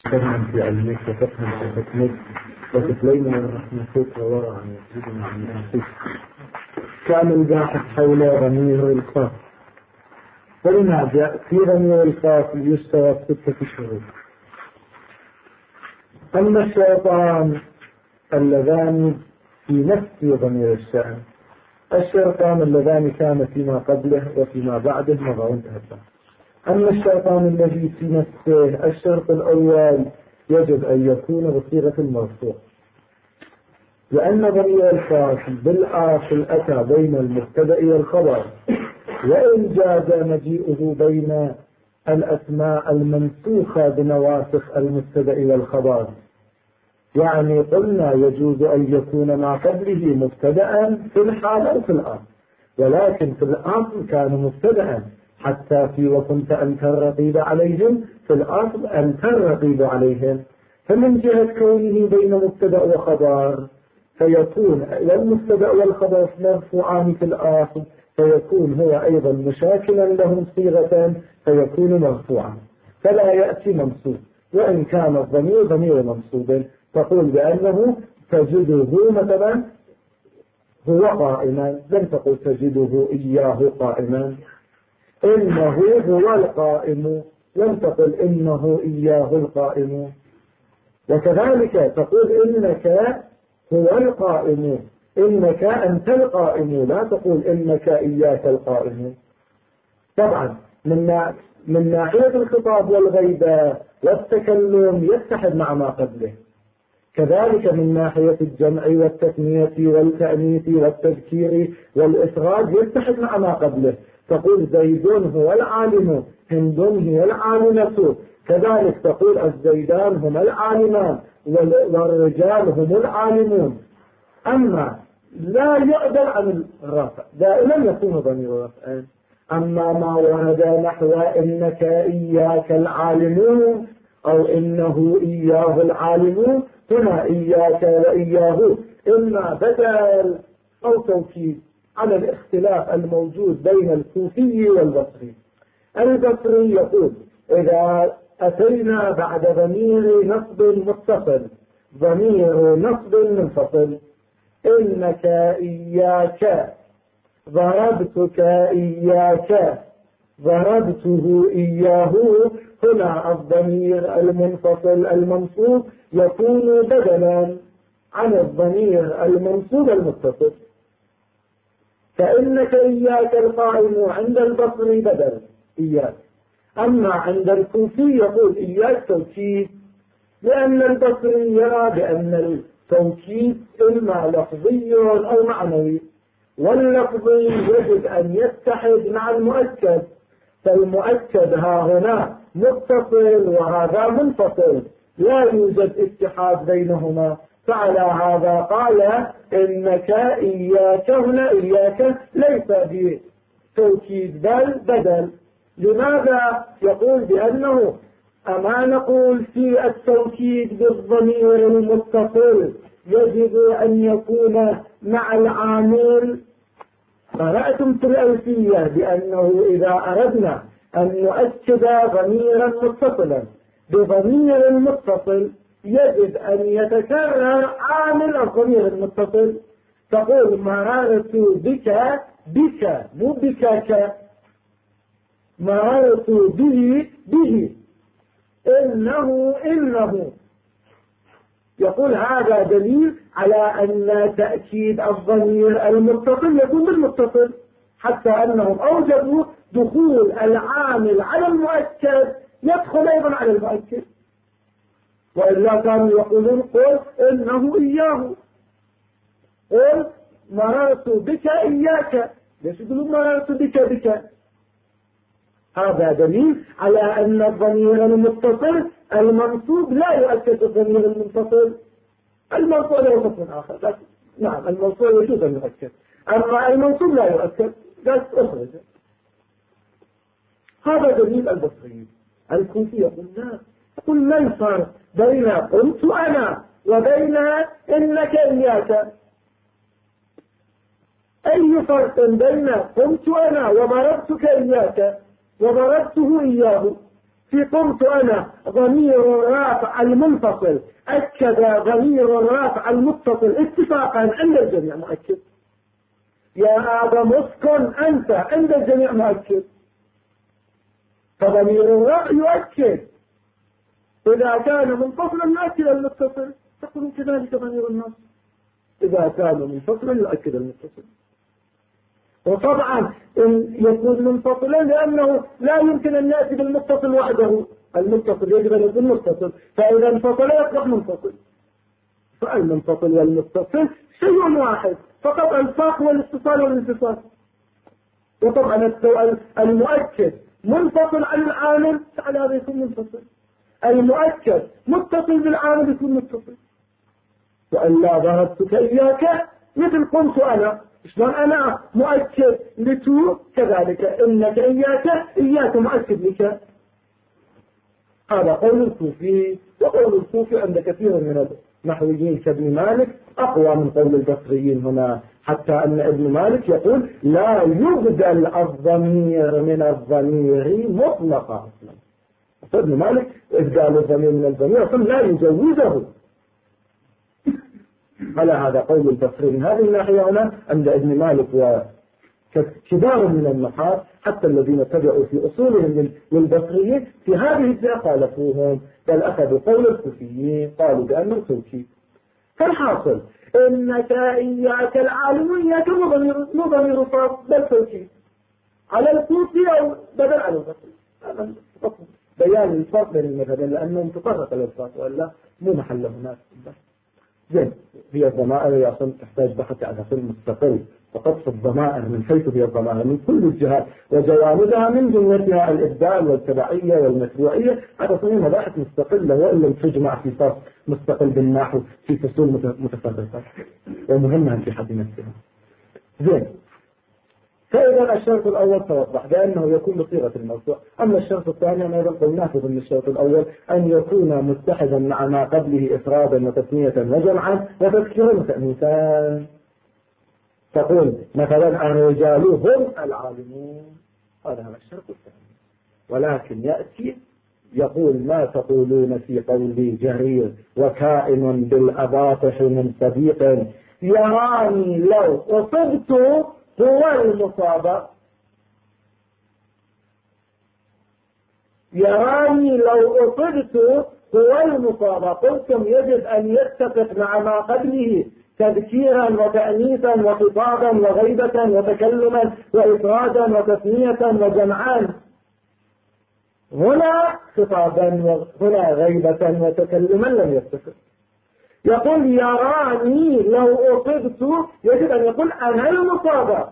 تفهم في علمك وتفهم في حكمك وتتلين من رحمتك وورع يزيدنا عن أنفسك. كان الباحث حول ضمير الخاص، فلنرجع في ضمير الخاص يشترط 6 شروط. أما الشيطان اللذان في نفس ضمير الشأن، الشيطان اللذان كان فيما قبله وفيما بعده مضى وانتهى. أما الشيطان الذي في نفسه، الشرط الأول يجب أن يكون بصيغة المرفوع، لأن ضمير الخاص بالآصل أتى بين المبتدأ والخبر، وإن جاز مجيئه بين الأسماء المنسوخة بنواسخ المبتدأ والخبر. يعني قلنا يجوز أن يكون ما قبله مبتدأ في الحال أو في الآن، ولكن في الآصل كان مبتدأ، حتى في وكنت أنت الرقيب عليهم، في الأصل أنت الرقيب عليهم. فمن جهة كونه بين مبتدأ وخبر فيكون والمبتدأ والخبر مرفوعان في الأصل، فيكون هو أيضا مشاكلا لهم صيغة فيكون مرفوعا، فلا يأتي منصوب. وإن كان الضمير ضمير منصوب تقول بأنه تجده مثلا هو قائما، لم تقل تجده إياه قائما. إنه هو القائم، لم تقل إنه إياه القائم. وكذلك تقول إنك هو القائم، إنك أنت القائم، لا تقول إنك إياك القائم. طبعا من ناحية الخطاب والغيبة والتكلم يتحد مع ما قبله، كذلك من ناحية الجمع والتثنية والتأنيث والتذكير والإفراد يتحد مع ما قبله. تقول زيد هو العالم، هند هي العالمة، كذلك تقول الزيدان هم العالمان والرجال هم العالمون. أما لا يعدل عن الرفع، دائما يكون ضمير رفع. أما ما ورد نحو إنك إياك العالمون أو إنه إياه العالمون، هنا إياك وإياه إما بدل أو توكيد على الاختلاف الموجود بين الكوفي والبصري. البصري يقول إذا أتينا بعد ضمير نصب متصل ضمير نصب منفصل، إنك إياك، ضربتك إياك، ضربته إياه، هنا الضمير المنفصل المنصوب يكون بدلا عن الضمير المنصوب المتصل. فإنك إياك القائم عند البصري بدل إياك، أما عند الكوفي يقول إياك توكيد، لأن البصري يرى بأن التوكيد إما لفظي أو معنوي، واللفظي يجب أن يتحد مع المؤكد، فالمؤكد ها هنا متصل وهذا منفصل، لا يوجد اتحاد بينهما. فعلى هذا قال إنك إياك، هنا إياك ليس بتوكيد بل بدل. لماذا؟ يقول بأنه أما نقول في التوكيد بالضمير المتصل يجب أن يكون مع العامل. قرأتم في الألفية بأنه إذا أردنا أن نؤكد ضميرا متصلا بضمير متصل يجب أن يتكرر عامل الضمير المتصل. تقول مررت بك، بك مو بكك، مررت به، به، إنه، إنه. يقول هذا دليل على أن تأكيد الضمير المتصل يكون بالمتصل، حتى أنهم أوجبوا دخول العامل على المؤكد يدخل أيضا على المؤكد، وإلا كانوا يقولون قل إنه إياه، قل مررت بك إياك، ليش يقولون مررت بك بك؟ هذا دليل على أن الضمير المتصل المنصوب لا يؤكد الضمير المنفصل. المنصوب له حكم آخر، لكن نعم المنصوب يجوز أن يؤكد، أما المنصوب لا يؤكد، بس أخرج. هذا دليل البصري. الكوفي يقول لا، يقول ما الفرق بين قلت أنا وبين إنك إياك؟ أي فرق بين قلت أنا وضربتك إياك وضربته إياه؟ في قمت أنا ضمير الرافع المنفصل أكد ضمير الرافع المتصل اتفاقا عند الجميع مؤكد. يا آدم اسكن أنت عند الجميع مؤكد. فضمير الرافع يؤكد إذا كان منفصلا يؤكد المتصل، تقول كذلك ضمير النصب إذا كان منفصلا يؤكد المتصل. وطبعا إن يكون منفصلا لأنه لا يمكن أن يأتي بالمتصل وحده، المتصل يجب أن يكون متصل، فإذا انفصل يصبح منفصل. فالمنفصل والمتصل شيء واحد، فقط الفاق والاتصال والانفصال. وطبعا المؤكد منفصل عن العامل فعلى هذا يكون منفصل، المؤكد متصل بالعامل يكون متصل. وإلا ضربتك إياك مثل قمت أنا، شلون أنا مؤكد لتو كذلك إنك إياك مؤكد لك. هذا قول الكوفي، وقول الكوفي عند كثير من النحويين كابن مالك أقوى من قول البصريين هنا، حتى أن ابن مالك يقول لا يبدل الضمير من الضمير مطلقا. ابن مالك إبدال الضمير من الضمير لا يجوزه. على هذا قول البصري من هذه الناحية هنا عند ابن مالك وكبار من النحاة حتى الذين تبعوا في أصولهم للبصريين في هذه الفئة خالفوهم، بل أخذوا قول الكوفيين قالوا بأنه توكيد. فالحاصل إنك إياك العالم إياك مو ضمير صار بل توكيد على الكوفي أو بدل على البصري. هذا بيان الفرق بين المذهبين لأنهم تطرق الألفاظ وإلا مو محل هناك. زين، هي الضمائر هي أصلا تحتاج بحث على فيلم مستقل، وقصف الضمائر من حيث هي الضمائر من كل الجهات وجوانبها من جملتها الإبدال والتبعية والمتبوعية، هذا صحيح مباحث مستقلة وإن لم تجمع في صف مستقل بالنحو في فصول متفرقة ومهمة في حد نفسها. زين، فإذا الشرط الأول توضح بأنه يكون بصيغة الموضوع. أما الشرط الثاني أنا أيضا قلنا في ضمن الشرط الأول أن يكون متحدا مع ما قبله إفرادا وتثنية وجمعا وتذكيرا وتأنيثا. تقول مثلا الرجال هم العالمون، هذا هو الشرط الثاني. ولكن يأتي يقول ما تقولون في قولي جرير وكائن بالأباطح من صديق يراني لو أصبت هو المصاب، يراني لو أصبت هو المصاب. قلتم يجب أن يتفق مع ما قبله تذكيرا وتأنيثا وخطابا وغيبة وتكلما وإفرادا وتثنية وجمعان. هنا خطابا وهنا غيبة وتكلما لم يتفق. يقول يراني لو أصبت يجب أن يقول أنا المصاب،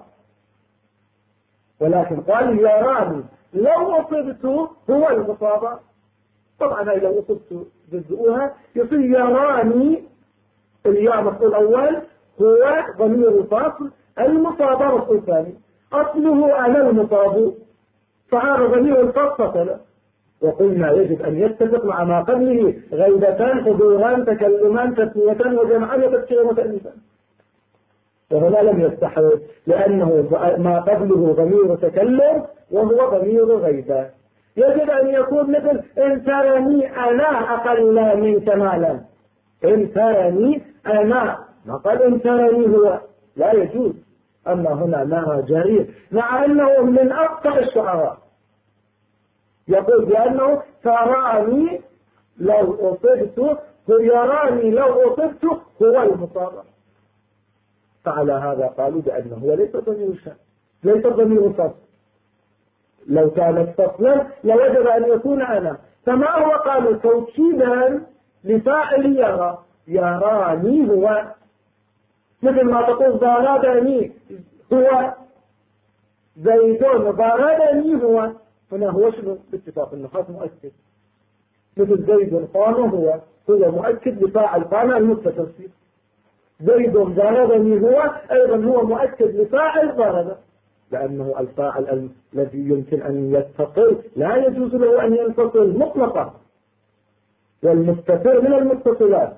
ولكن قال يراني لو أصبت هو المصاب. طبعا لو أصبت جزءها يصير يراني الياء مفعول أول هو ضمير الفاصل، المصاب مفعول ثاني، أصله أنا المصاب، فهذا ضمير الفاصل. وقلنا يجب أن يتفق مع ما قبله غيبتان حضوران تكلمان تثنيتان وجمعان وتذكيرا وتأنيثان. وهنا لم يستحوذ لأنه ما قبله ضمير تكلم وهو ضمير غيبة. يجب أن يكون مثل إن ترني أنا أقل منك مالا، إن ترني أنا، ما قال إن ترني هو، لا يجوز. أما هنا نرى جرير مع أنه من أقطع الشعراء يقول بأنه تراني لو أصبت يراني لو أصبت هو المصاب. فعلى هذا قالوا بأنه هو ليس ضمير شأن، ليس ضمير فصل. لو كانت فصلا لوجب أن يكون أنا، فما هو قالوا توكيدا لفاعل يرى، يراني هو، مثل ما تقول ضربني هو زيدون ضربني هو. هنا هو شنو باتفاق النحاة مؤكد، مثل زيد قام هو مؤكد لفاعل قام المتصل فيه. زيد ضربني هو أيضا هو مؤكد لفاعل ضرب، لأنه الفاعل الذي يمكن أن يتصل لا يجوز له أن ينفصل مطلقا، والمتصل من المتصلات.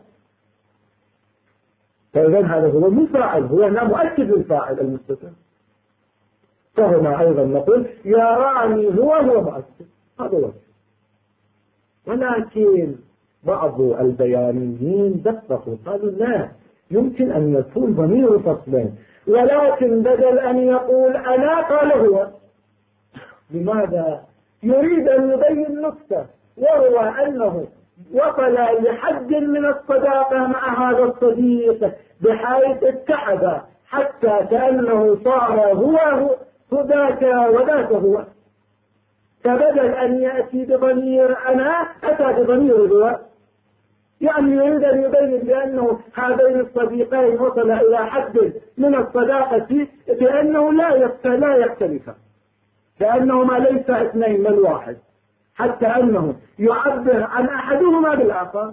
فإذا هذا هو مو فاعل، هو هنا مؤكد للفاعل المتصل. فهنا أيضا نقول يراني هو مؤكد، هذا وجه. ولكن بعض البيانيين دققوا قالوا لا، يمكن أن يكون ضمير فصل، ولكن بدل أن يقول أنا قال هو. لماذا؟ يريد أن يبين نقطة، وهو أنه وصل لحد من الصداقة مع هذا الصديق بحيث اتحد حتى كأنه صار هو ذاك وذاك هو. فبدل أن يأتي بضمير أنا أتى بضمير هو، يعني يريد أن يبين بأنه هذين الصديقين وصل إلى حد من الصداقة بأنه لا يختلفا، كأنهما ليس اثنين بل واحد، حتى أنه يعبر عن أحدهما بالآخر،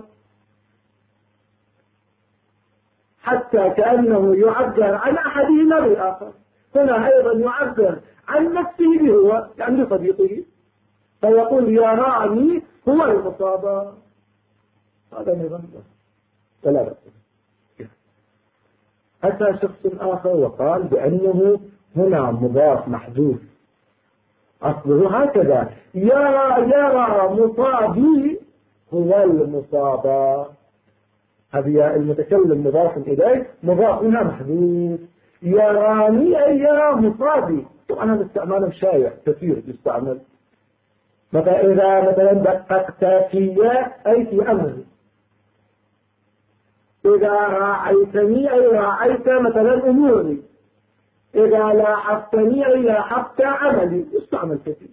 حتى كأنه يعبر عن أحدهما بالآخر. هنا أيضا يعبر عن نفسه بهو، يعني بصديقه، فيقول يراني هو المصاب. هذا نظام ولا بأس. أتى شخص آخر وقال بأنه هنا مضاف محذوف، أصله هكذا يرى مصابي هو المصاب، هذه المتكلم مضاف إليه، مضاف هنا محذوف، يراني أي يرى مصابي. طبعا هذا استعمال شائع كثير يستعمل، إذا مثلا دققت في أي في أمري، إذا راعيتني أي راعيت مثلا أموري، إذا لاحظتني أي لاحظت عملي، يستعمل كثير.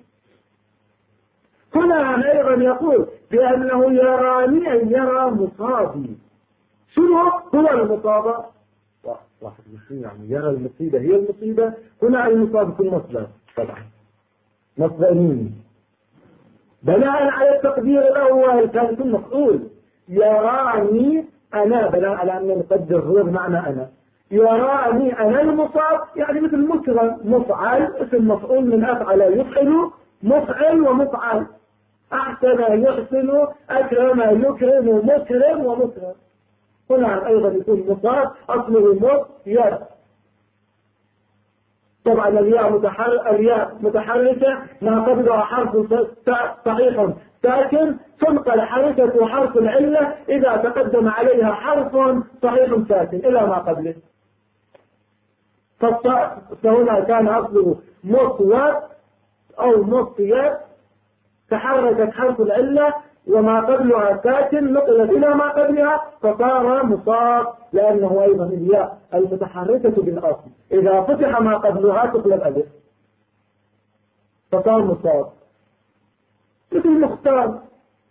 هنا أيضا يقول بأنه يراني أي يرى مصابي. شنو هو المصابة؟ واحد مسلم يعني يرى المصيبة هي المصيبة. هنا المصاب يكون مصدر، طبعا مصدر مين؟ بناء على التقدير الأول كان يكون مفعول، يراني أنا، بناء على أن نقدر هو بمعنى أنا، يراني أنا المصاب، يعني مثل مكرم مفعل، اسم مفعول من أفعل يفعل، مفعل ومفعل، أحسن يحسن، أكرم يكرم، مكرم ومكرم. هنا أيضا يكون مصاب أصله مصير. طبعا الياء متحركة ما قبلها حرف صحيح ساكن، تنقل حركة حرف العلة إذا تقدم عليها حرف صحيح ساكن إلى ما قبله. فهنا كان أصله مصوت أو مصير، تحركت حرف العلة وما قبلها ساكن نقلت إلى ما قبلها فصار مصاب، لأنه أيضا الياء المتحركة بالأصل إذا فتح ما قبلها تقلب ألف فصار مصاب. مثل مختار،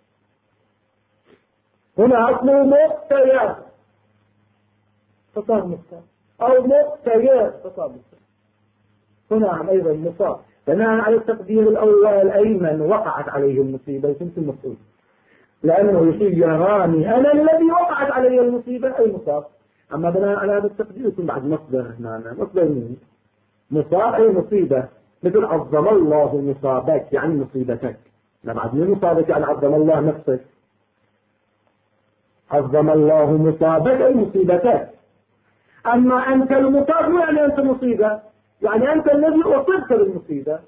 هنا أصله مختير فصار مختار، أو مختير فصار مختار. هنا أيضا مصاب بناء على التقدير الأول الأيمن وقعت عليه المصيبة يكون في المفعول، لأنه يقول يراني أنا الذي وقعت علي المصيبة أي مصاب. أما بناء على هذا التقدير يكون بعد مصدر هنا، مصدر مين؟ مصاب أي مصيبة، مثل عظم الله مصابك يعني مصيبتك. لا بعد من مصابك يعني عظم الله نفسك، عظم الله مصابك أي مصيبتك. أما أنت المصاب يعني أنت مصيبة، يعني أنت الذي أصبت بالمصيبة.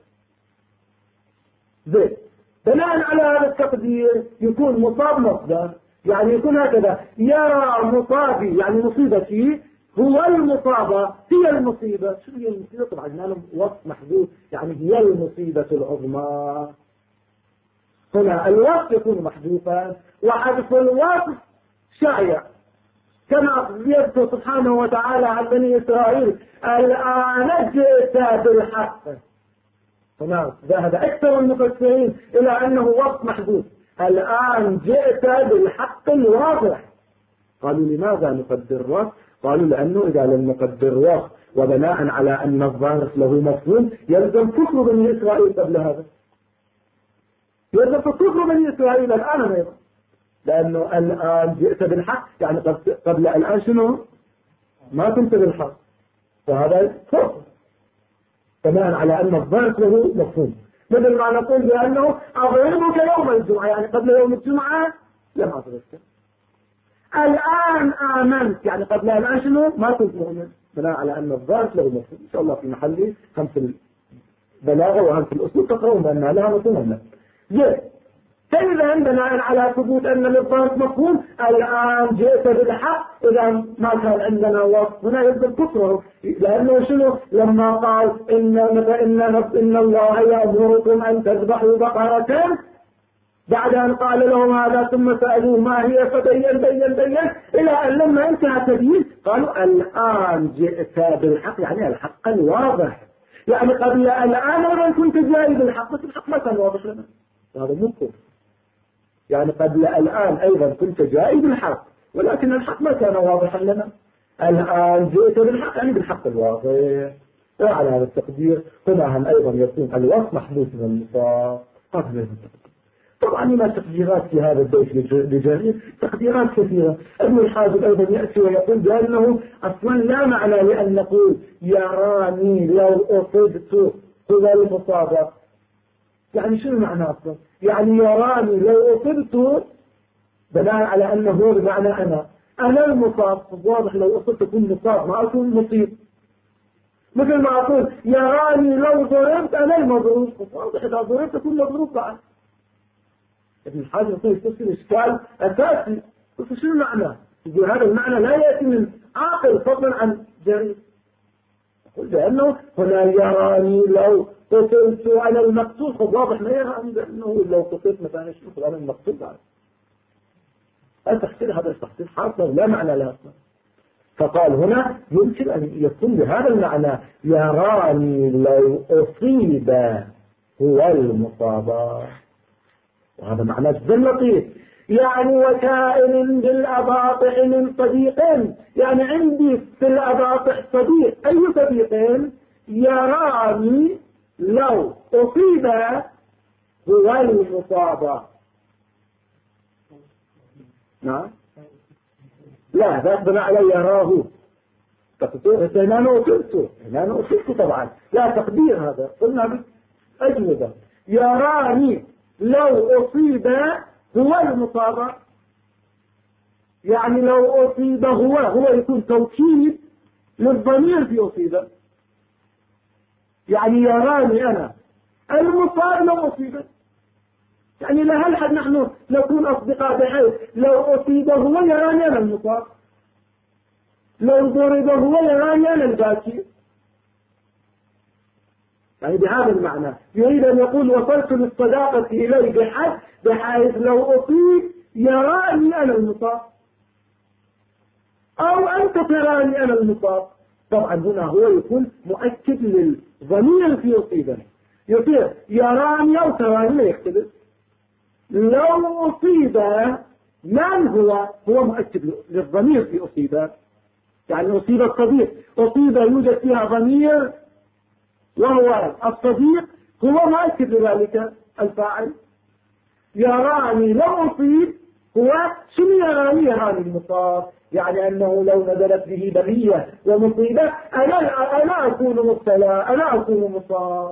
زين، بناء على هذا التقدير يكون مصاب مصدر، يعني يكون هكذا يرى مصابي يعني مصيبتي هو المصابة هي المصيبة. شو هي المصيبة؟ طبعا هنا وصف محذوف، يعني هي المصيبة العظمى. هنا الوصف يكون محذوفا، وحذف الوصف شائع كما يذكر سبحانه وتعالى عن بني إسرائيل الآن جئت بالحق. هنا ذهب أكثر المفسرين إلى أنه وصف محذوف، الآن جئت بالحق الواضح. قالوا لماذا نقدر وصف؟ قالوا لأنه إذا لم نقدر وصف وبناء على أن الظرف له مفهوم يلزم كفر بني إسرائيل قبل هذا، يلزم كفر بني إسرائيل الآن أيضا، لأنه الآن جئت بالحق يعني قبل الآن شنو؟ ما كنت بالحق، فهذا كفر بناء على أن الظرف له مفهوم. مثل ما نقول بأنه أضربك يوم الجمعة، يعني قبل يوم الجمعة لم أضربك. الآن آمنت يعني قبل الآن شنو؟ ما كنت مؤمن، بناء على أن الظرف له مفهوم. إن شاء الله في محل هم في البلاغة وهم في الأسلوب تقرؤون بأنها لها مفهوم. زين، فإذا بناء على ثبوت أن للظرف مفهوم الآن جئت بالحق، إذا ما كان عندنا وصف هنا يبدأ كفره، لأنه شنو لما قال إن الله يأمركم أن تذبحوا بقرة، بعد أن قال لهم هذا ثم سألوه ما هي فبين إلى أن لما انتهى تبيين قالوا الآن جئت بالحق، يعني الحق الواضح. يعني قبل الآن أيضا كنت جاي بالحق، بس الحق ما كان واضح لنا، هذا مو كفر. يعني قبل الآن أيضا كنت جاي بالحق ولكن الحق ما كان واضحا لنا، الآن جئت بالحق يعني بالحق الواضح. وعلى هذا التقدير هنا هم أيضا يكون الوصف محدود من المصاب. طبعا ما تقديرات في هذا البيت لجميع تقديرات كثيرة. ابن الحاجب أيضا يأتي ويقول بأنه أصلا لا معنى لأن نقول يراني لو أصبت هو المصابة. يعني شو المعنى أصلا؟ يعني يراني لو أصبت بناء على أنه هو بمعنى أنا المصاب. واضح لو أصبت أكون مصاب ما أكون مصيب، مثل ما أقول يراني لو ضربت أنا المضروب، واضح إذا ضربت أكون مضروب بعد. ابن الحاجب يصير إشكال أساسي. بس شو المعنى؟ يقول هذا المعنى لا يأتي من عاقل فضلا عن جريء. يقول لأنه هنا يراني لو قتلت على المقتول، خب واضح ما يراني لأنه لو قتلت مثلا يشوف على المقتول بعد. التحصيل هذا التحصيل حاصل لا معنى له. فقال هنا يمكن أن يكون بهذا المعنى يراني لو أصيب هو المصاب، وهذا معنى جدا لطيف. يعني وكائن بالأباطح من صديق، يعني عندي في الأباطح صديق. أي صديق؟ يراني لو أصيب هو المصاب. نعم لا ذات بناء على يراه، هنا أصبت طبعا لا تقدير، هذا قلنا بالأجوبة. يراني لو أصيب هو المصاب، يعني لو أصيب هو يكون توكيد للضمير في أصيب. يعني يراني أنا المصاب لو أصيب، يعني لهل حد نحن نكون أصدقاء بحيث لو أصيب هو يراني أنا المصاب، لو ضرب هو يراني أنا الباكي. يعني بهذا المعنى يريد أن يقول وصلت للصداقة إليه بحيث لو أصيب يراني أنا المصاب أو أنت تراني أنا المصاب. طبعا هنا هو يكون مؤكد للضمير في أصيبه، يصير يراني أو تراني لا يختلف. لو أصيب من هو مؤكد للضمير في أصيبه، يعني أصيب الصديق، أصيب يوجد فيها ضمير وهو الصديق هو مؤكد لذلك الفاعل. يراني لو أصيب هو شنو يراني المصاب، يعني أنه لو نزلت به بلية ومصيبة أنا أكون مبتلى، أنا أكون مصاب.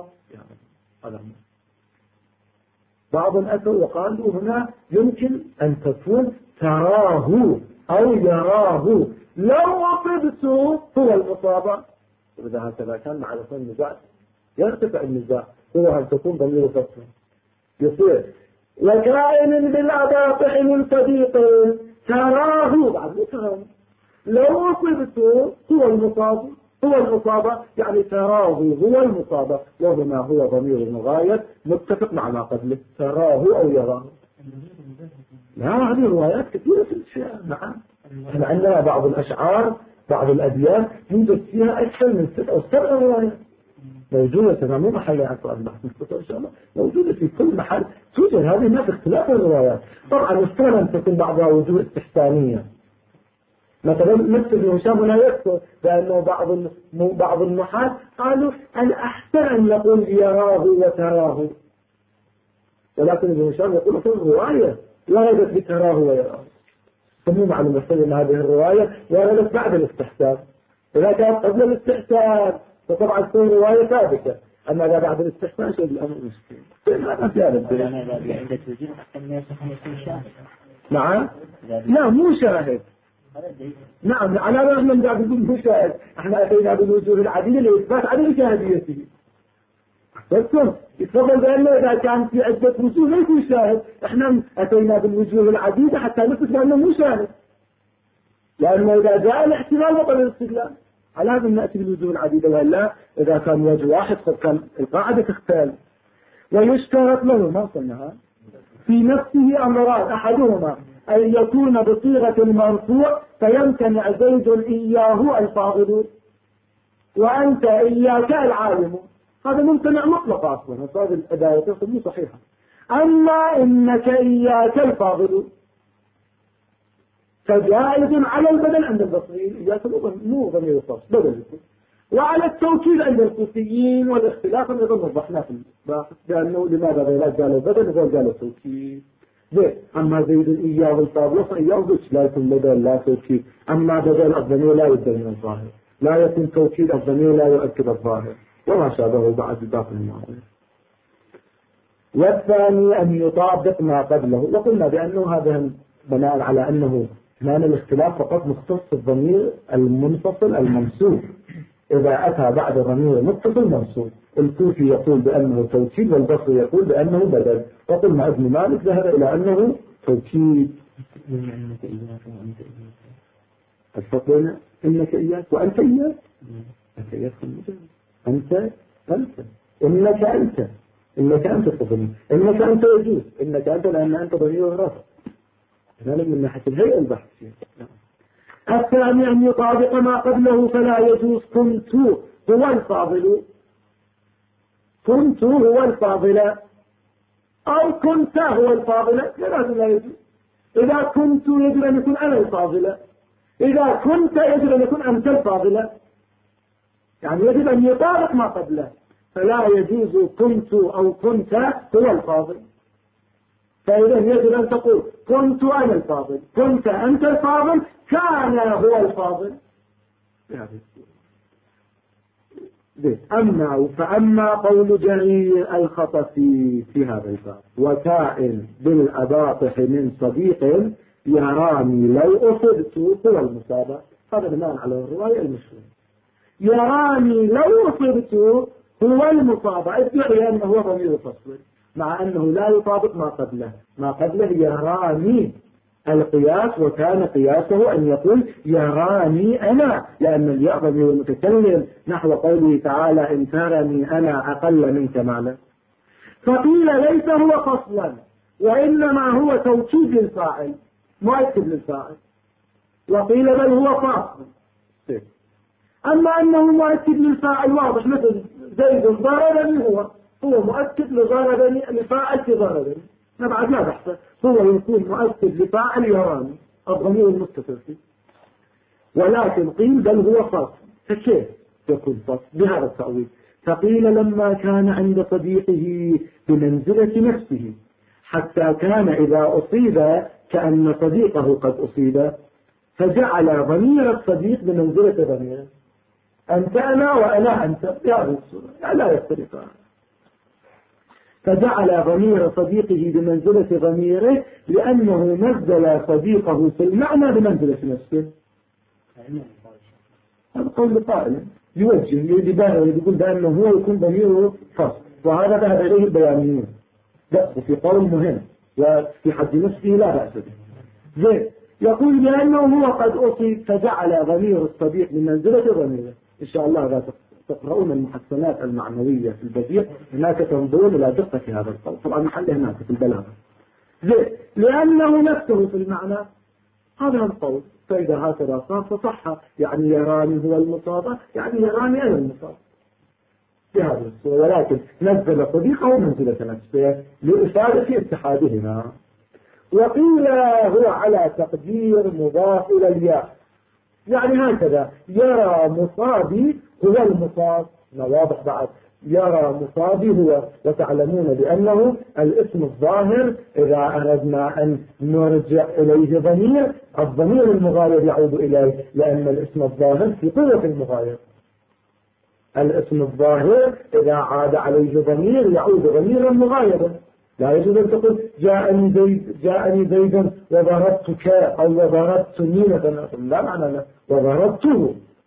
بعض الأثر وقالوا هنا يمكن أن تكون تراه أو يراه لو أصبت هو المصابة. وإذا هكذا كان مع النزاع يرتفع النزاع، هو أن تكون ضمير فصل يصير وكائن بالأباطح من صديق تراه بعد تراه لو أصبت هو المصاب، هو المصابة، يعني تراه هو المصابة، وهنا هو ضمير مغاير متفق مع ما قبله تراه أو يراه. لا هذه روايات كثيرة في الشعر. نعم احنا عندنا بعض الأشعار بعض الأديان يوجد فيها أكثر من 6 أو 7 روايات موجودة. تمام مو محل عن سؤال بحث إن شاء الله، موجودة في كل محل توجد هذه الناس اختلاف الروايات. طبعا استغنى أن تكون بعضها وجوه استحسانية، مثلا مثل ابن هشام هنا يذكر بأنه بعض النحاة قالوا الأحسن أن يقول يراه وتراه، ولكن ابن هشام يقول في الرواية لا يجب بتراه ويراه. فمو معلوم يحتاج أن هذه الرواية وردت بعد الاستحسان، إذا كانت قبل الاستحسان فطبعا تكون رواية ثابتة، أما إذا بعد الاستحسان شيء الأمر مشكلة. هذا في هذا الدليل. نعم لا مو شاهد. نعم على رغم من ذلك مو شاهد، احنا أتينا بالوجوه العديدة لإثبات عدم شاهديته. بس يتفضل بأنه إذا كان في عدة وجوه ليس شاهد. احنا أتينا بالوجوه العديدة حتى نثبت بأنه مو شاهد، لأنه إذا جاء الاحتمال بطل الاستدلال. على هذا نأتي بالوجوه العديدة، وإلا إذا كان وجه واحد فكان القاعدة تختلف. ويشترط له ما صنعها في نفسه أمران، أحدهما أن يكون بصيغة المرفوع فيمتنع زيد إياه الفاضل وأنت إياك العالم، هذا ممتنع مطلق أصلا، هذه الأداة مو صحيحة. أما إنك إياك الفاضل فجائز على البدل عند البصريين، إياك مو ضمير الفصل بدل، وعلى التوكيد عند الكوفيين، والاختلاف أيضا وضحنا في الباحث بأنه لماذا غيرات قالوا بدل وغير قالوا توكيد. أما زيد إياه الفاضل فإياه لا يكون بدل لا توكيد، أما بدل الضمير لا يبدل من الظاهر، لا يكون توكيد الضمير لا يؤكد الظاهر، وما شابه بعد الباقي الماضي. والثاني أن يطابق ما قبله، وقلنا بأنه هذا بناء على أنه كان الاختلاف فقط مختص الضمير المنفصل المنصوب، إذا أتى بعد ضمير متصل منصوب. الكوفي يقول بأنه توكيد والبصري يقول بأنه بدل، وقلنا ابن مالك ذهب إلى أنه توكيد. الفرق بين إنك إياك وأنت إياك، أنت إياك أنت إنك أنت، إنك أنت تضمن، إنك أنت يجوز، إنك أنت لأن أنت ضمير رفع، هذا من ناحية الهيئة البحث. الثاني أن يطابق ما قبله فلا يجوز كنت هو الفاضل، كنت هو الفاضل أو كنت هو الفاضل، لا يجوز. إذا كنت يجب أن يكون أنا الفاضل، إذا كنت يجب أن يكون أنت الفاضل، يعني يجب أن يطابق ما قبله، فلا يجوز كنت أو كنت هو الفاضل. فإذا يجب أن تقول كنت أنا الفاضل، كنت أنت الفاضل، كان هو الفاضل. فأما قول جرير الخطفي في هذا الباب وكائن بالأباطح من صديق يراني لو أصبت هو المصابة، هذا بناء على الرواية المشهورة، يراني لو أصبت هو المصابة، ادعي أنه هو ضمير فصل مع أنه لا يطابق ما قبله. ما قبله يراني القياس، وكان قياسه أن يقول يراني أنا، لأن الياء ضمير المتكلم نحو قوله تعالى إن ترني أنا أقل منك معنى. فقيل ليس هو فصلا وإنما هو توكيد للفاعل مؤكد للفاعل، وقيل بل هو فاصل. أما أنه مؤكد للفاعل واضح، مثل زيد ضربني، هو مؤكد لضربني لفاعل في ضربني، نبعد لا بحث، هو يكون مؤكد لفاعل يراني الضمير المتصل فيه. ولكن قيل بل هو فاصل، فكيف يكون فاصل بهذا التأويل؟ فقيل لما كان عند صديقه بمنزلة نفسه، حتى كان إذا أصيب كأن صديقه قد أصيب، فجعل ضمير الصديق بمنزلة ضميره، أنت أنا وأنا أنت، بهذه الصورة لا يختلفان. فجعل ضمير صديقه بمنزلة ضميره لأنه نزل صديقه في المعنى بمنزلة نفسه. هذا قول قائل يوجه يقول بأنه هو يكون ضميره فصل، وهذا ذهب إليه البيانيون، وفي قول مهم وفي حد نفسه لا بأس به. يقول بأنه هو قد أصيب فجعل ضمير الصديق بمنزلة ضميره. إن شاء الله لا تقرؤون المحسنات المعنوية في البديع، هناك تنظرون إلى دقة هذا القول، طبعا محل هناك في البلاغة، لأنه نفسه في المعنى هذا القول. فإذا هكذا صار فصح، يعني يراني هو المصاب، يعني يراني أنا المصاب بهذه الصورة، ولكن نزل صديقه منزلة نفسه لإفادة اتحادهما. وقيل هو على تقدير مضاف إلى الياء، يعني هكذا يرى مصابي هو المصاب، واضح بعد يرى مصابي هو. وتعلمون بأنه الاسم الظاهر إذا أردنا أن نرجع إليه ضمير، الضمير المغاير يعود إليه، لأن الاسم الظاهر في قوة المغاير. الاسم الظاهر إذا عاد عليه ضمير يعود ضميرا مغايرا. لا يجوز أن تقول جاءني زيد وضربتك أو وضربتني مثلا، لا معنى له وضربته،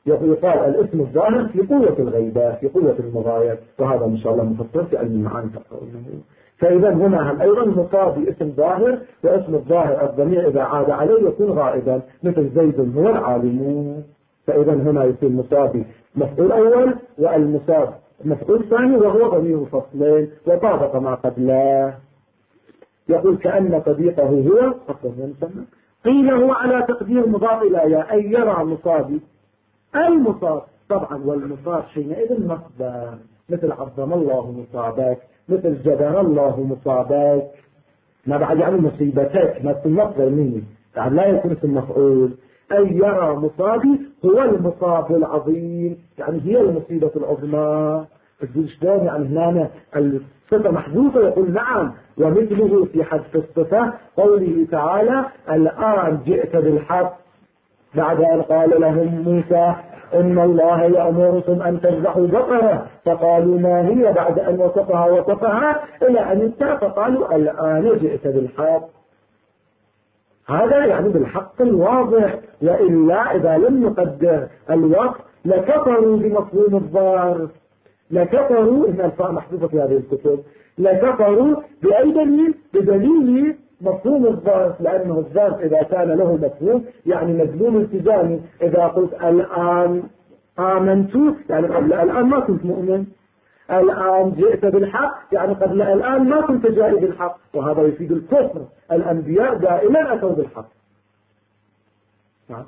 يقال الاسم الظاهر في قوة الغيبة في قوة المغاير، وهذا إن شاء الله مفصل في علم المعاني تقرؤونه. فإذا هنا هم أيضا مصاب باسم ظاهر، واسم الظاهر الضمير إذا عاد عليه يكون غائبا، مثل زيد هو العالم. فإذا هنا يصير مصاب مفعول أول والمصاب مفعول ثاني، وهو ضمير فصلين وطابق ما قبله. يقول كأن صديقه هو قيل هو على تقدير مضاف إلى يا أي يرى مصابي المصاب طبعا، والمصاب حينئذ مصدر، مثل عظم الله مصابك، مثل جبر الله مصابك، ما بعد يعني مصيبتك، ما تكون مصدر مني يعني لا يكون اسم مفعول. أي يرى مصابي هو المصاب العظيم، يعني هي المصيبة العظمى. تقول شلون يعني هنا الصفة محذوفة؟ يقول نعم، ومثله في حذف الصفة قوله تعالى الآن جئت بالحق، بعد أن قال لهم موسى إن الله يأمركم أن تذبحوا بقرة، فقالوا ما هي، بعد أن وصفها إلى أن انتهى فقالوا الآن جئت بالحق. هذا يعني بالحق الواضح، وإلا إذا لم نقدر الوقت لكفروا بمفهوم الظرف، لكفروا إن الفاء محذوفة في هذه الكتب، لكفروا بأي دليل؟ بدليل مفهوم الظرف، لأنه الظرف إذا كان له مفهوم يعني مجنون التزامي. إذا قلت الآن آمنت يعني قبل الآن ما كنت مؤمن، الآن جئت بالحق يعني قبل الآن ما كنت جاء بالحق، وهذا يفيد الكفر. الأنبياء دائما أتوا بالحق. نعم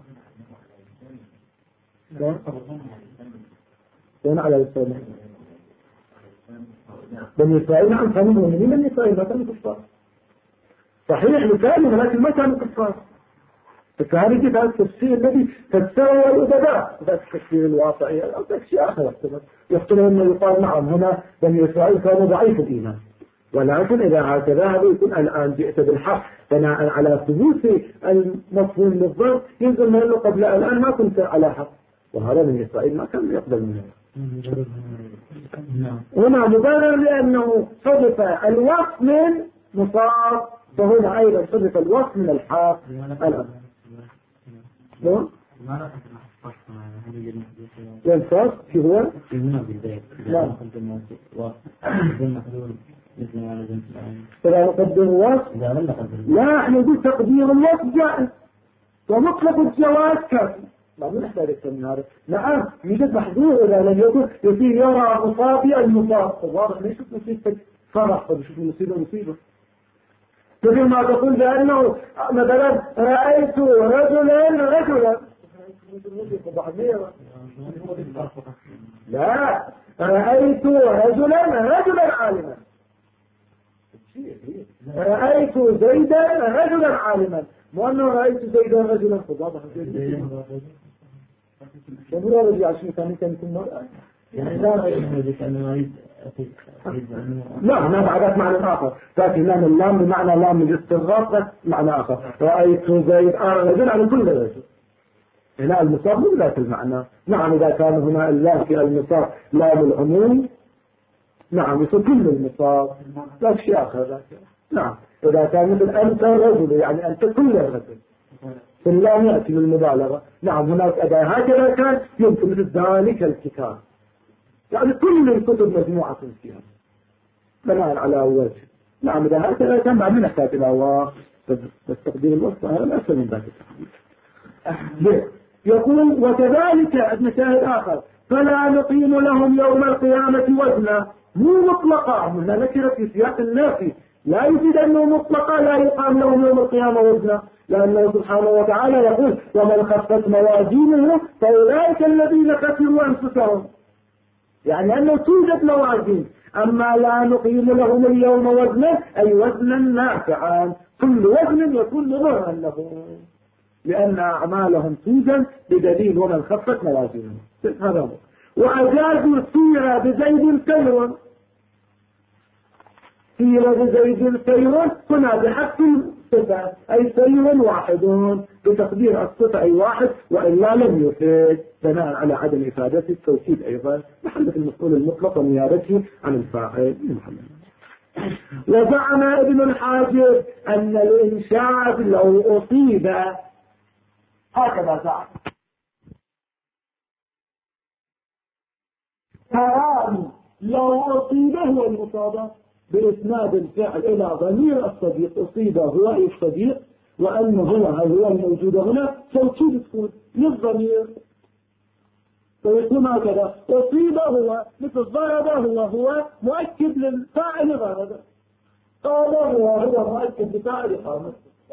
كان على الإسلام بني إسرائيل عن كانوا مؤمنين، بني إسرائيل ما كانوا كفار صحيح لكانوا، ولكن ما كانوا كفار. فهذه هذا التفسير الذي تتساوى الأدباء، ذاك التفسير الواقعي أو ذاك شيء آخر يحتمل أنه يقال نعم هنا بني إسرائيل كانوا ضعيف الإيمان، ولكن إذا هكذا هذا يكون الآن جئت بالحق بناء على ثبوت المفهوم للظرف، يلزم أنه قبل الآن ما كنت على حق، وهذا بني إسرائيل ما كان يقبل منه. هنا مبرر لأنه صدف الوصف من مصاب، فهنا أيضا صدف الوصف من الحق. الآن الفرق في هو إذا نقدر الوصف لا، احنا نقول تقدير الوصف جائز ومطلق الجواز كافي، ما نحتاج أكثر من هذا. نعم يوجد محظور إذا لم يكن يصير يرى مصابي المصاب، واضح ليش مصيبتك فرح فبشوف مصيبة مثل ما تقول لأنه مثلا رأيت رجلا لا، رأيت رجلا عالما، رأيت زيدا رجلا عالما، مو أنه رأيت زيدا رجلا فضاضح كم رجع عشان كان يكون مرأة يعني لا ما بعدت معنى آخر، لكن لام اللام بمعنى لام الاستغراق بس معنى آخر. رأيت زيد رجل على كل رجل، هنا المصاب من ذات المعنى. نعم إذا كان هنا اللام في المصاب لام العموم نعم يصير كل المصاب لا شيء آخر. نعم إذا كان مثل أنت رجل يعني أنت كل رجل، اللام يأتي بالمبالغة. نعم هناك أداة هكذا كان يمكن مثل ذلك الكتاب، يعني كل الكتب مجموعة فيها بناء على وجه. نعم إذا هكذا كان بعد من نحتاج إلى بس تقدير الوصف هذا أسهل من ذلك التحديد. يقول وكذلك ابن شاهد آخر فلا نقيم لهم يوم القيامة وزنا، مو مطلقة هنا نكرة في سياق النافي، لا يفيد أنه مطلقة لا يقام لهم يوم القيامة وزنا، لأنه سبحانه وتعالى يقول ومن خفت موازينه فأولئك الذين خسروا أنفسهم، يعني أنه توجد موازين. أما لا نقيم لهم اليوم وزنا أي وزنا نافعا، كل وزن يكون مضرا لهم لأن أعمالهم توجد بدليل ومن خفت موازينهم. هذا هو. وأجازوا سيرة بزيد سير، سيرة بزيد سير هنا بحق الصفة أي سير واحد بتقدير الصفة أي واحد، وإلا لم يفيد بناء على عدم إفادة التوكيد أيضا محل المسؤول المطلق ونيابته عن الفاعل. وزعم ابن الحاجب أن الإنشاء لو أصيب هكذا زعم تراني لو أصيبه المصابة بإسناد الفعل إلى ضمير الصديق، أصيب هو الصديق وأنه هو الموجود هنا، توكيد تكون للضمير، فيكون هكذا أصيب هو مثل ضرب هو مؤكد للفاعل ضرب، قال هو مؤكد لفاعل قام،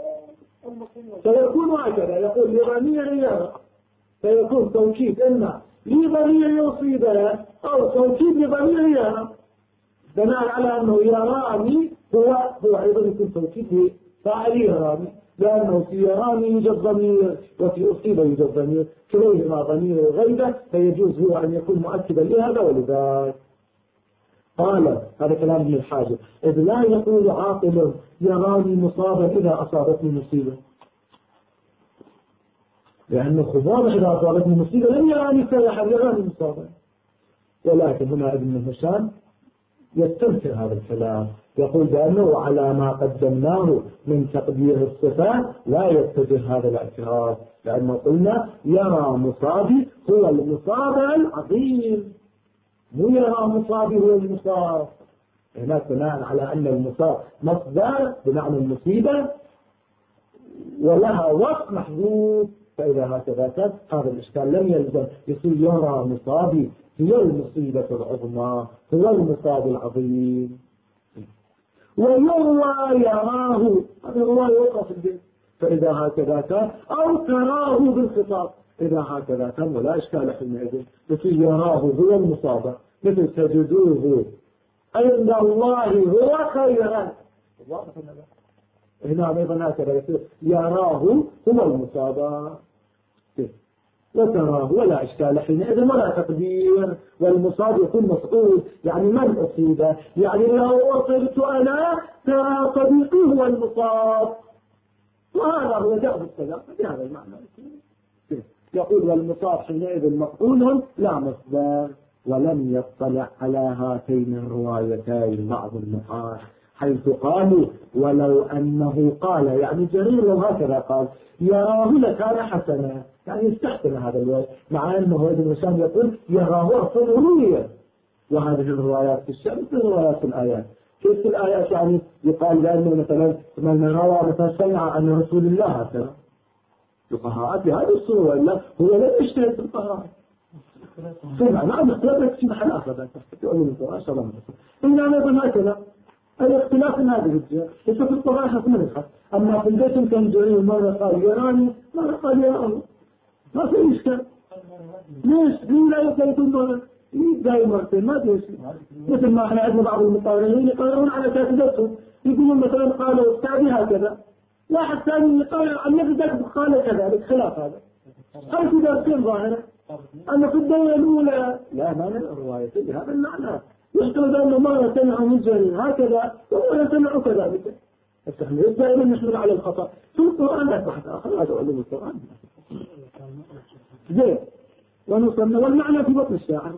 فيكون هكذا يقول لضمير يرى، فيكون توكيد إما لضمير يصيب أو توكيد لضمير يرى، بناء على أنه يراني هو أيضا يكون توكيد لفاعل يراني، لأنه في يراني يوجد ضمير وفي أصيب يوجد ضمير، كليهما ضمير غيبة، فيجوز هو أن يكون مؤكدا لهذا ولذاك. قال هذا كلام ابن الحاجب: إذ لا يقول عاقل يراني مصابا إذا أصابتني مصيبة، لأن خضار إذا أصابتني مصيبة لم يراني سيحا، يراني مصابا. ولكن هنا ابن هشام يستنكر هذا الكلام، يقول بأنه على ما قدمناه من تقدير الصفات لا يتجه هذا الاعتراض، لأنه قلنا يرى مصابي هو المصاب العظيم، مو يرى مصابي هو المصاب. هناك بناء على أن المصاب مصدر بمعنى المصيبة ولها وصف محذوف، فإذا هكذا كان هذا الإشكال لم يلزم، يصير يرى مصابي هي المصيبة العظمى، هو المصاب العظيم. ويروى يراه، هذا الرواية يوقف في البيت، فإذا هكذا كان أو تراه بالخطاب، إذا هكذا كان ولا إشكال حينئذ، يصير يراه هو المصاب، مثل تجدوه عند الله هو خيرا، هنا أيضا هكذا يصير يراه هو المصاب وتراه ولا إشكال حينئذ ولا تقدير، والمصاب يكون مفعول، يعني من أصيب، يعني لو أصبت أنا ترى صديقي هو المصاب، وهذا هو جاء بالسلام بهذا المعنى. يقول والمصاب حينئذ مفعول لا مصدر، ولم يطلع على هاتين الروايتين بعض النحاة حيث قالوا ولو أنه قال، يعني جرير لو هكذا قال يراه لكان حسنا، يعني يستحسن هذا الوجه، مع أنه ابن هشام يقول يراه أصلية، وهذه الروايات في الشأن في الروايات في الآيات. كيف في الآيات يعني يقال بأنه مثلا من روى مثلا سمع عن رسول الله هكذا الفقهاء بهذه الصورة، ولا هو لم يجتهد في الفقهاء سمع، نعم اختلافات في محل آخر تقول القرآن شاء الله، إنما يقول هكذا الاختلاف من هذه الجهة، ليس في القرآن حكم الحق، أما في البيت كان جرير مرة قال يراني مرة قال يراني، ما في إشكال. ليش لا يكون مرة دائما مرتين ما في شيء، مثل ما احنا عندنا بعض المقارنين يقارنون على كاتبتهم، يقولون مثلا قالوا استعدي هكذا، واحد ثاني يقارن عن نفسك قال كذلك، خلاف هذا. هل في درسين ظاهرة أما في الدولة الأولى لا معنى الرواية هذا المعنى، يشتغل أنه مرة سمعوا من جرير هكذا ومرة سمعوا كذلك، التحميل دائما نحمل على الخطأ في القرآن لا بحث آخر، هذا علوم القرآن زين. ونصنع والمعنى في بطن الشاعر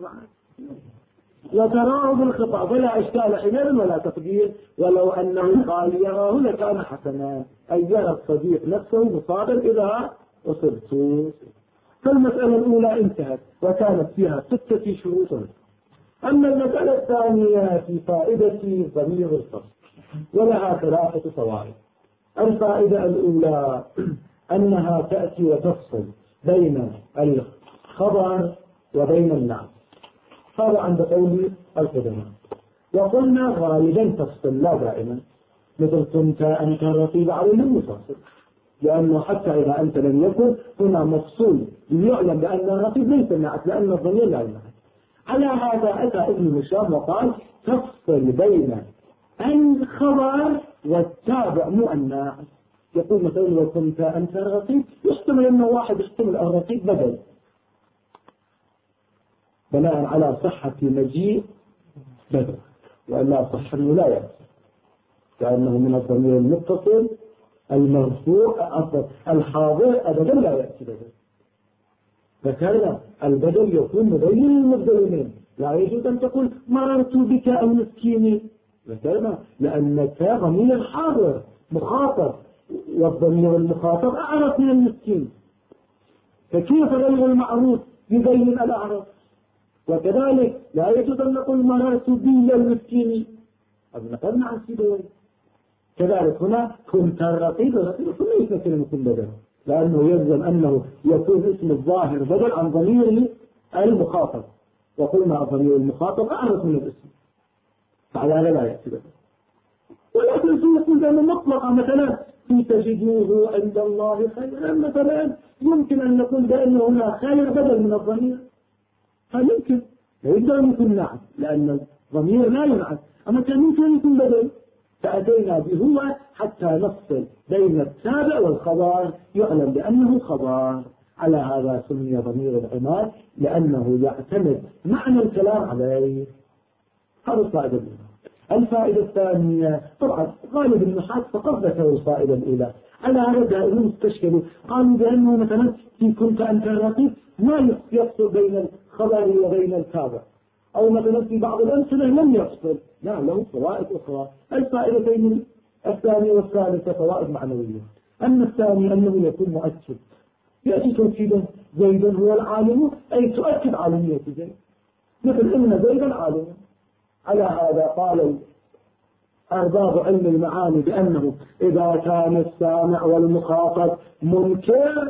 وتراه بالخطأ فلا إشكال حينئذ ولا تقدير، ولو أنه قال يراه لكان حسنا، أي يرى الصديق نفسه مصابا إذا أصبت. فالمسألة الأولى انتهت وكانت فيها 6 شروط. أما المسألة الثانية في فائدة ضمير الفصل ولها 3 فوائد. الفائدة الأولى أنها تأتي وتفصل بين الخبر وبين النعت، هذا عند قول القدماء، وقلنا غالبا تفصل لا دائما، مثل كنت أنت الرقيب عليهم مفصل، لأنه حتى إذا أنت لم يكن هنا مفصول ليعلم بأن الرقيب ليس النعت لأن الضمير لا ينعت. على هذا أتى ابن هشام وقال تفصل بين الخبر والتابع مو الناعت، يقول مثلا وكنت أنت الرقيب يحتمل أنه واحد يحتمل الرقيب بدل، بناء على صحة مجيء بدل، وإلا صحة لا يأتي، لأنه من الضمير المتصل المرفوع الحاضر أبدا لا يأتي بدل. ذكرنا البدل يكون مبين للمبدلين، لا يجوز أن تقول مررت بك أو مسكيني، ذكرنا لأنك ضمير حاضر مخاطب، والضمير المخاطب أعرف من المسكين، فكيف غير المعروف يبين الأعرف؟ وكذلك لا يجوز أن نقول مررت بي المسكين، هذا نقلنا عن سيبويه. كذلك هنا كنت الرقيب، الرقيب ليس كلمة بدل، لأنه يلزم أنه يكون اسم الظاهر بدل عن ضمير المخاطب، وقلنا ضمير المخاطب أعرف من الاسم، فعلى هذا لا يأتي بدل. ولكن يقول دائما مطلقة، مثلا في تجدوه عند الله خيرا، مثلا يمكن أن نقول بأن هنا خير بدل من الضمير، فممكن لا يقدر أن يكون نعم لأن الضمير لا ينعم، أما كان يمكن أن يكون بدل، فأتينا به حتى نفصل بين التابع والخبر، يعلم بأنه خبر. على هذا سمي ضمير العماد لأنه يعتمد معنى الكلام عليه. هذا الفائدة الأولى. الفائدة الثانية، طبعا غالب النحاة فقط ذكروا الفائدة الأولى، على هذا دائما استشكلوا، قالوا بأنه مثلا في كنت أنت الرقيب ما يفصل بين الخبر وبين التابع، أو مثلا في بعض الأمثلة لم يفصل، لا له فوائد أخرى. الفائدتين الثانية والثالثة فوائد معنوية. أما الثاني أنه يكون مؤكد، يأتي توكيدا زيد هو العالم، أي تؤكد عالمية زيد، مثل إن زيدا عالم. على هذا قال أرباب علم المعاني بأنه إذا كان السامع والمخاطب منكر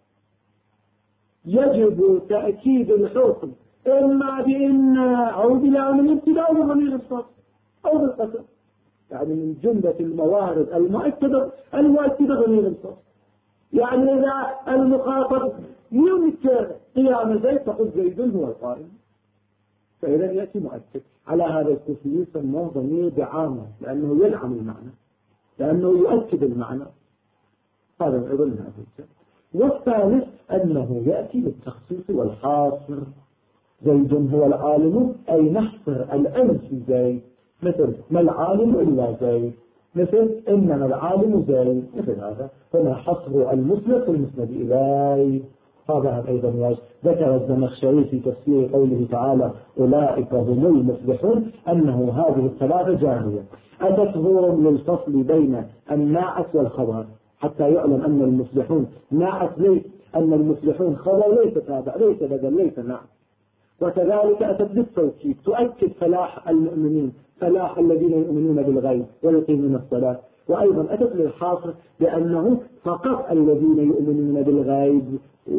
يجب تأكيد الحكم إما بإن أو بلا من ابتداء أو بضمير الصرف أو بالقسم، يعني من جملة الموارد المؤكدة ضمير الصرف. يعني إذا المخاطب ينكر قيام زيد تقول زيد هو القائم، فإذا يأتي مؤكد. على هذا الكوفي يسمى ضمير دعامة لأنه يدعم المعنى، لأنه يؤكد المعنى. هذا أيضا من هذا. والثالث أنه يأتي بالتخصيص والحاصر، زيد هو العالم أي نحصر العلم في زيد، مثل ما العالم إلا زيد، مثل إنما العالم زيد، مثل هذا. هنا حصر المسند والمسند إليه. هذا أيضا ذكر الزمخشري في تفسير قوله تعالى أولئك هم المفلحون أنه هذه الثلاثة جارية أتتهم للفصل بين الناعت والخبر، حتى يعلم أن المفلحون ناعت، ليس أن المفلحون خبر ليس تابع ليس بدل ليس ناعت. وكذلك أتت بالتوكيد تؤكد فلاح المؤمنين، فلاح الذين يؤمنون بالغيب ويقيمون الصلاة. وأيضا أتت للحاصر بأنه فقط الذين يؤمنون بالغيب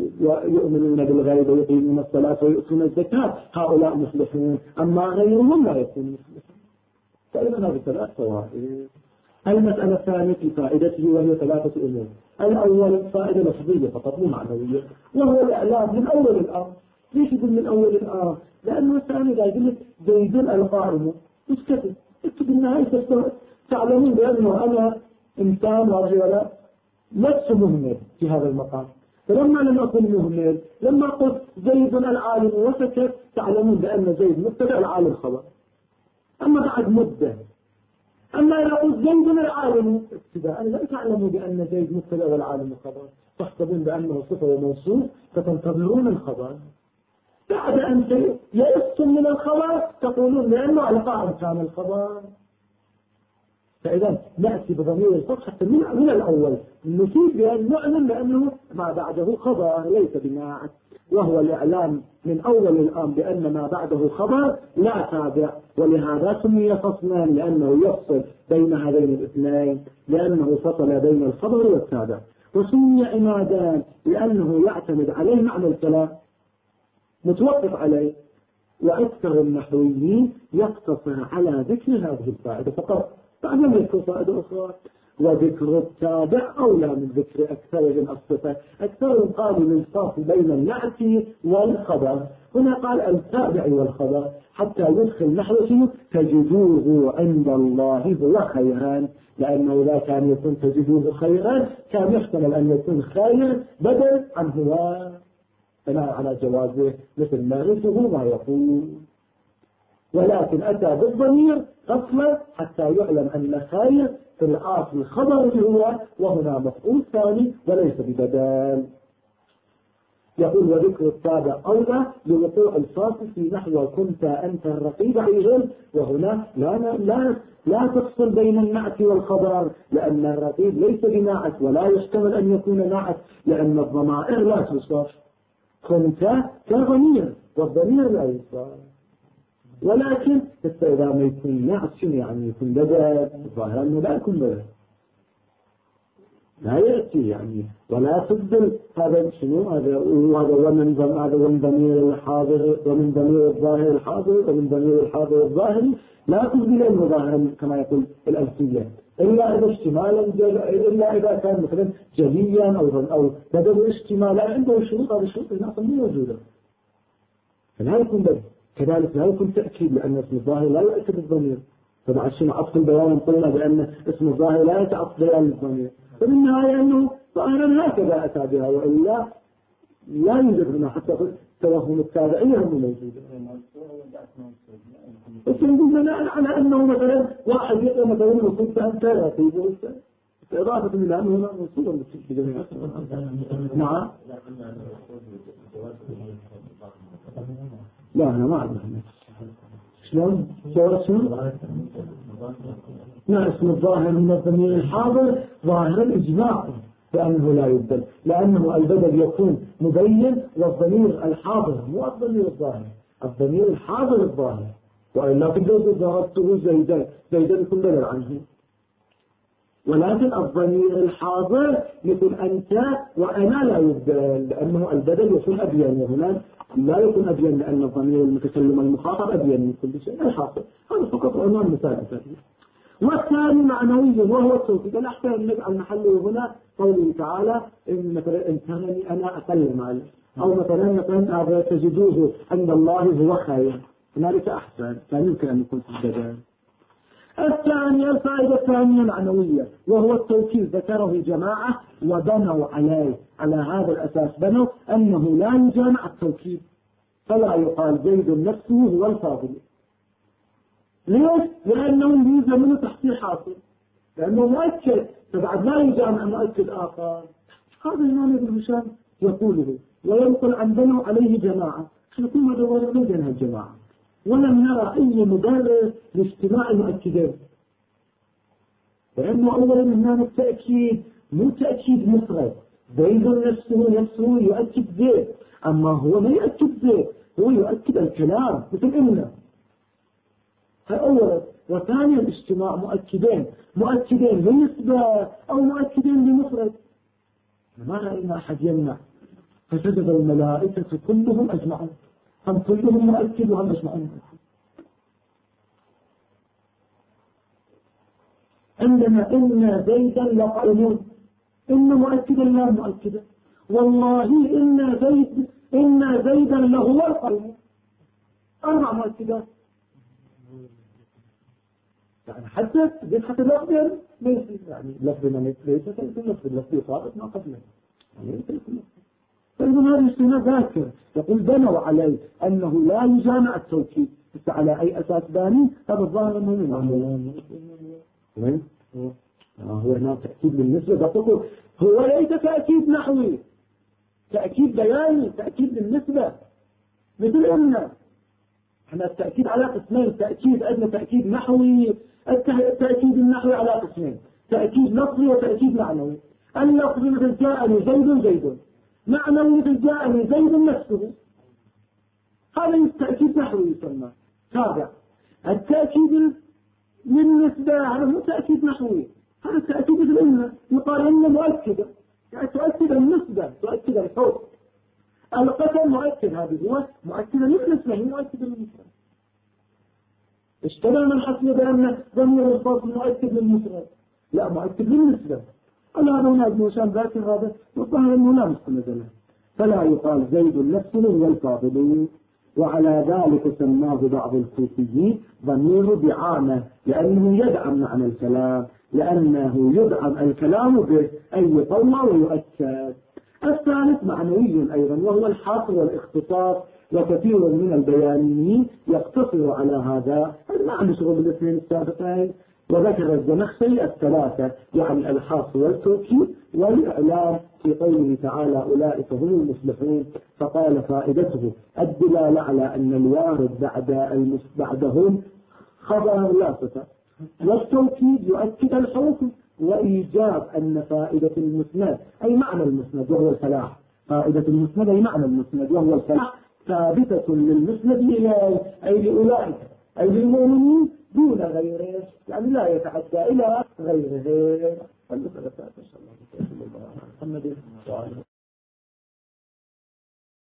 ويقيمون الصلاة ويؤتون الزكاة هؤلاء مفلحون، أما غيرهم لا يكونون مفلحون. فإذا هذه ثلاث فوائد. المسألة الثانية في فائدته وهي ثلاثة أمور. الأول فائدة لفظية فقط مو معنوية، وهو الإعلام من أول الأمر. ليش يقول من أول الآن؟ لأنه الثاني إذا قلت زيد القائم اسكتوا، اكتب النهاية تعلمون بأنه أنا إنسان ورجل لست مهمل في هذا المقام. فلما لم أكن مهمل، لما قلت زيد العالم وسكت، تعلمون بأن زيد مبتدأ العالم خبر. أما بعد مدة، أما إذا قلت زيد العالم ابتداء لا تعلموا بأن زيد مبتدأ والعالم خبر، تحسبون بأنه صفة وموصوف فتنتظرون الخبر. بعد أن يأستم من الخبر تقولون لأنه القائم كان الخبر. فإذا نأتي بضمير الفصل حتى من الأول نفيد بأن نعلم بأنه ما بعده خبر ليس بناعت، وهو الإعلام من أول الآن بأن ما بعده خبر لا تابع. ولهذا سمي فصلا لأنه يفصل بين هذين الاثنين، لأنه فصل بين الخبر والتابع. وسمي عمادان لأنه يعتمد عليه معنى الكلام متوقف عليه. وأكثر النحويين يقتصر على ذكر هذه الفائدة فقط، فأنا يذكر فائدة أخرى. وذكر التابع أولى من ذكر أكثرهم الصفة. أكثرهم قالوا للفصل بين النعت والخبر، هنا قال التابع والخبر حتى يدخل نحوه تجدوه عند الله هو خيرا، لأنه إذا كان يكون تجدوه خيرا كان يحتمل أن يكون خير بدل عن هو، بناء على جوازه مثل ما رثه ما يقول. ولكن أتى بالضمير أصلا حتى يعلم أن خير في الآصل خبر هو، وهنا مفعول ثاني وليس ببدال. يقول وذكر التابع أولى لوقوع الفاصل في نحو كنت أنت الرقيب أيضا. وهنا لا تفصل بين النعت والخبر، لأن الرقيب ليس بنعت ولا يحتمل أن يكون نعت، لأن الضمائر لا توصف. كنت كضمير والضمير لا يصار. ولكن إذا ما يكون نعت يعني يكون بدل ظاهرا أنه لا يكون بدل لا يأتي يعني ولا تبدل هذا شنو هذا ومن ضمير الحاضر ومن ضمير الظاهر الحاضر ومن ضمير الحاضر الظاهري لا تبدل إنه ظاهرا كما يقول الألفية إلا إذا اشتمالا إلا إذا كان مثلا جليا أو بدل اشتمالا عنده شروط هذه الشروط هنا أصلا موجودة فلا يكون بدل كذلك لا يكون تأكيد لأن اسم الظاهر لا يؤكد الضمير فبعد شنو عطف البيان قلنا بأن اسم الظاهر لا يتعطف بيان الضمير فبالنهاية أنه ظاهرا هكذا أتى بها وإلا لا يوجد هنا حتى توهم التابعية هم موجودة وسنقول بناء على أنه مثلا واحد يقرأ مثلا وصول فأنت لا تيجي إضافة إلى أنه هنا وصولا في جميع نعم لا أنا ما أعرف شلون لا اسم الظاهر من الضمير الحاضر ظاهر الإجماع بأنه لا يبدل لأنه البدل يكون مبين والضمير الحاضر مو الضمير الظاهر الضمير الحاضر الظاهر وإلا تقول ضربته زيدا يكون بدل عنه ولكن الضمير الحاضر مثل أنت وأنا لا يبدل لأنه البدل يكون أبين وهنا لا يكون أبين لأن الضمير المتكلم المخاطب أبين من كل شيء الحاصل هذا فقط عنوان مثال والثاني معنوي وهو التوكيد الأحسن نجعل محله هنا قوله تعالى إن مثلا إن كانني أنا أقل مال أو مثلا هذا تجدوه عند الله هو خير هنالك أحسن كان يمكن أن يكون في البدن الثانية الفائدة الثانية معنوية وهو التوكيد ذكره جماعة وبنوا على هذا الأساس بنوا أنه لا يجامع التوكيد فلا يقال زيد نفسه هو الفاضل ليش؟ لأنه يوجد منه تحصيل حاصل لأنه مؤكد فبعد لا يجامع مؤكد آخر هذا الإمام ابن هشام يقوله وينقل عن بنوا عليه جماعة نقول ما دورنا بينها الجماعة ولم نرى أي مبرر لاجتماع المؤكدين لأنه أولا هناك التأكيد مو تأكيد مفرد زيد نفسه يؤكد زيد أما هو ما يؤكد زيد هو يؤكد الكلام مثل إنه أولا وثانيا اجتماع مؤكدين لنسبة أو مؤكدين لمفرد ما رأينا أحد يمنع فسجد الملائكة كلهم أجمعون هم كلهم مؤكد وهم أجمعون عندنا إن زيدا لقائمون إن مؤكدا لا مؤكدا والله إن زيدا لهو القائمون 4 مؤكدات يعني حتى اللفظ يعني لفظنا ليس اللفظ صارت ما قبله يعني فإذا هذا الاجتماع ذاكر يقول بنوا عليه أنه لا يجامع التوكيد بس على أي أساس باني هذا الظاهر أنه وين؟ هو هنا تأكيد بالنسبة تقول هو ليس تأكيد نحوي تأكيد بياني تأكيد بالنسبة مثل إن احنا التأكيد على قسمين تأكيد أدنى تأكيد نحوي التأكيد النحوي على قسمين تأكيد لفظي وتأكيد معنوي اللفظي مثل جاءني زيد معنوي مثل جاءني زيد نفسه هذا التأكيد نحوي يسمى تابع التأكيد بالنسبة هذا مو تأكيد نحوي هذا التأكيد مثل إنه يقال إنه مؤكدة يعني تؤكد النسبة تؤكد الحكم القسم مؤكد هذه هو مؤكد للنسبة هي مؤكد للنسبة اشتبه من حسب بأن ضمير الفصل مؤكد للمفرد لا مؤكد للنسبة قال هذا هنا ابن هشام ذاكر هذا والظاهر أنه لا مستند له فلا يقال زيد نفسه والفاضل وعلى ذلك سماه بعض الكوفيين ضمير دعامة لأنه يدعم معنى الكلام لأنه يدعم الكلام به أي يطوى ويؤكد الثالث معنوي أيضا وهو الحاصر والاختصاص وكثير من البيانيين يقتصر على هذا ما عنده شغل بالاثنين السابقين وذكر الزمخشري الثلاثة يعني الحاصر والتوكيد والإعلام في قوله تعالى أولئك هم المصلحون فقال فائدته الدلالة على أن الوارد بعدهم خبر لا صفة والتوكيد يؤكد الحكم وإيجاب أن فائدة المسند أي معنى المسند وهو الفلاح فائدة المسند أي معنى المسند وهو الفلاح ثابتة للمسند إليه أي لأولئك أي للمؤمنين دون غيره، يعني لا يتعدى إلى غيره.